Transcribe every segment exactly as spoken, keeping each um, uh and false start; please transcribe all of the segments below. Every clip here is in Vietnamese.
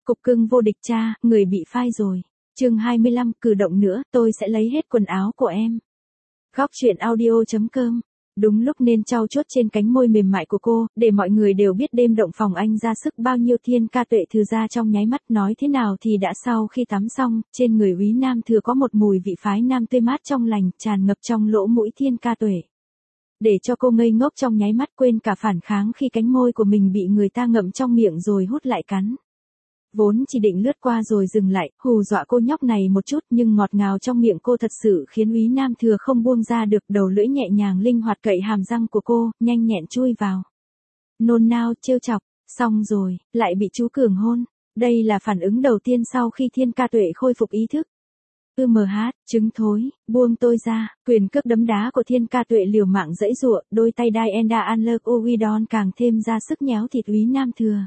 Cục cưng vô địch cha, người bị phai rồi. Chương hai mươi lăm, cử động nữa, tôi sẽ lấy hết quần áo của em. Góc truyện audio chấm com. Đúng lúc nên trau chuốt trên cánh môi mềm mại của cô, để mọi người đều biết đêm động phòng anh ra sức bao nhiêu. Thiên Ca Tuệ Thư ra trong nháy mắt, nói thế nào thì đã sau khi tắm xong, trên người Úy Nam Thừa có một mùi vị phái nam tươi mát trong lành, tràn ngập trong lỗ mũi Thiên Ca Tuệ. Để cho cô ngây ngốc trong nháy mắt, quên cả phản kháng khi cánh môi của mình bị người ta ngậm trong miệng rồi hút lại cắn. Vốn chỉ định lướt qua rồi dừng lại, hù dọa cô nhóc này một chút, nhưng ngọt ngào trong miệng cô thật sự khiến Úy Nam Thừa không buông ra được. Đầu lưỡi nhẹ nhàng linh hoạt cậy hàm răng của cô, nhanh nhẹn chui vào. Nôn nao, trêu chọc, xong rồi, lại bị chú Cường hôn. Đây là phản ứng đầu tiên sau khi Thiên Ca Tuệ khôi phục ý thức. Ư mờ hát, trứng thối, buông tôi ra. Quyền cước đấm đá của Thiên Ca Tuệ liều mạng giãy giụa, đôi tay Diana Anler Ovidon càng thêm ra sức nhéo thịt Úy Nam Thừa.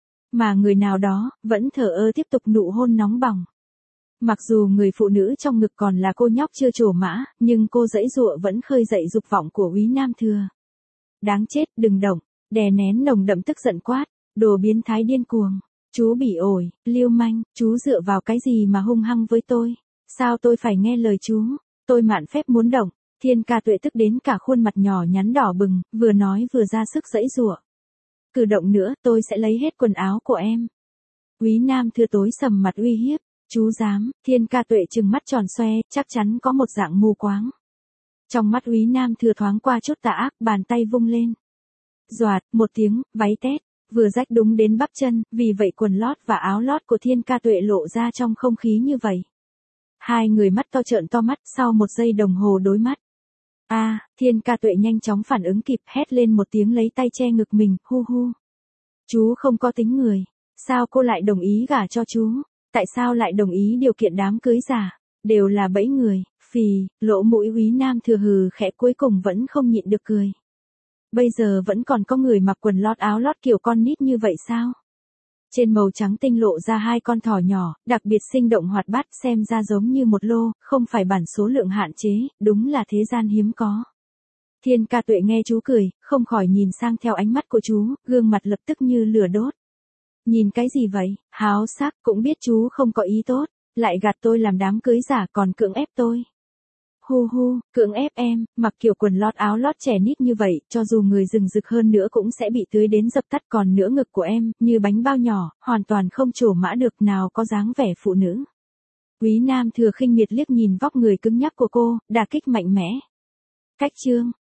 Mà người nào đó, vẫn thờ ơ tiếp tục nụ hôn nóng bỏng. Mặc dù người phụ nữ trong ngực còn là cô nhóc chưa trổ mã, nhưng cô giãy giụa vẫn khơi dậy dục vọng của Úy Nam Thừa. Đáng chết, đừng động, đè nén nồng đậm tức giận quát, đồ biến thái điên cuồng. Chú bị ổi, liêu manh, chú dựa vào cái gì mà hung hăng với tôi? Sao tôi phải nghe lời chú? Tôi mạn phép muốn động. Thiên Ca Tuệ tức đến cả khuôn mặt nhỏ nhắn đỏ bừng, vừa nói vừa ra sức giãy giụa. Cử động nữa, tôi sẽ lấy hết quần áo của em. Úy Nam Thừa tối sầm mặt uy hiếp. Chú dám? Thiên Ca Tuệ trừng mắt tròn xoe, chắc chắn có một dạng mù quáng. Trong mắt Úy Nam Thừa thoáng qua chút tà ác, bàn tay vung lên. Doạt, một tiếng, váy tét, vừa rách đúng đến bắp chân, vì vậy quần lót và áo lót của Thiên Ca Tuệ lộ ra trong không khí như vậy. Hai người mắt to trợn to mắt, sau một giây đồng hồ đối mắt. A, à, Thiên Ca Tuệ nhanh chóng phản ứng kịp, hét lên một tiếng lấy tay che ngực mình, hu hu. Chú không có tính người. Sao cô lại đồng ý gả cho chú? Tại sao lại đồng ý điều kiện đám cưới giả? Đều là bẫy người, phì, lỗ mũi Úy Nam Thừa hừ khẽ, cuối cùng vẫn không nhịn được cười. Bây giờ vẫn còn có người mặc quần lót áo lót kiểu con nít như vậy sao? Trên màu trắng tinh lộ ra hai con thỏ nhỏ, đặc biệt sinh động hoạt bát, xem ra giống như một lô, không phải bản số lượng hạn chế, đúng là thế gian hiếm có. Thiên Ca Tuệ nghe chú cười, không khỏi nhìn sang theo ánh mắt của chú, gương mặt lập tức như lửa đốt. Nhìn cái gì vậy, háo sắc, cũng biết chú không có ý tốt, lại gạt tôi làm đám cưới giả còn cưỡng ép tôi. Hu hu, cưỡng ép em, mặc kiểu quần lót áo lót trẻ nít như vậy, cho dù người rừng rực hơn nữa cũng sẽ bị tưới đến dập tắt, còn nữa ngực của em, như bánh bao nhỏ, hoàn toàn không trổ mã được, nào có dáng vẻ phụ nữ. Úy Nam Thừa khinh miệt liếc nhìn vóc người cứng nhắc của cô, đả kích mạnh mẽ. Cách chương.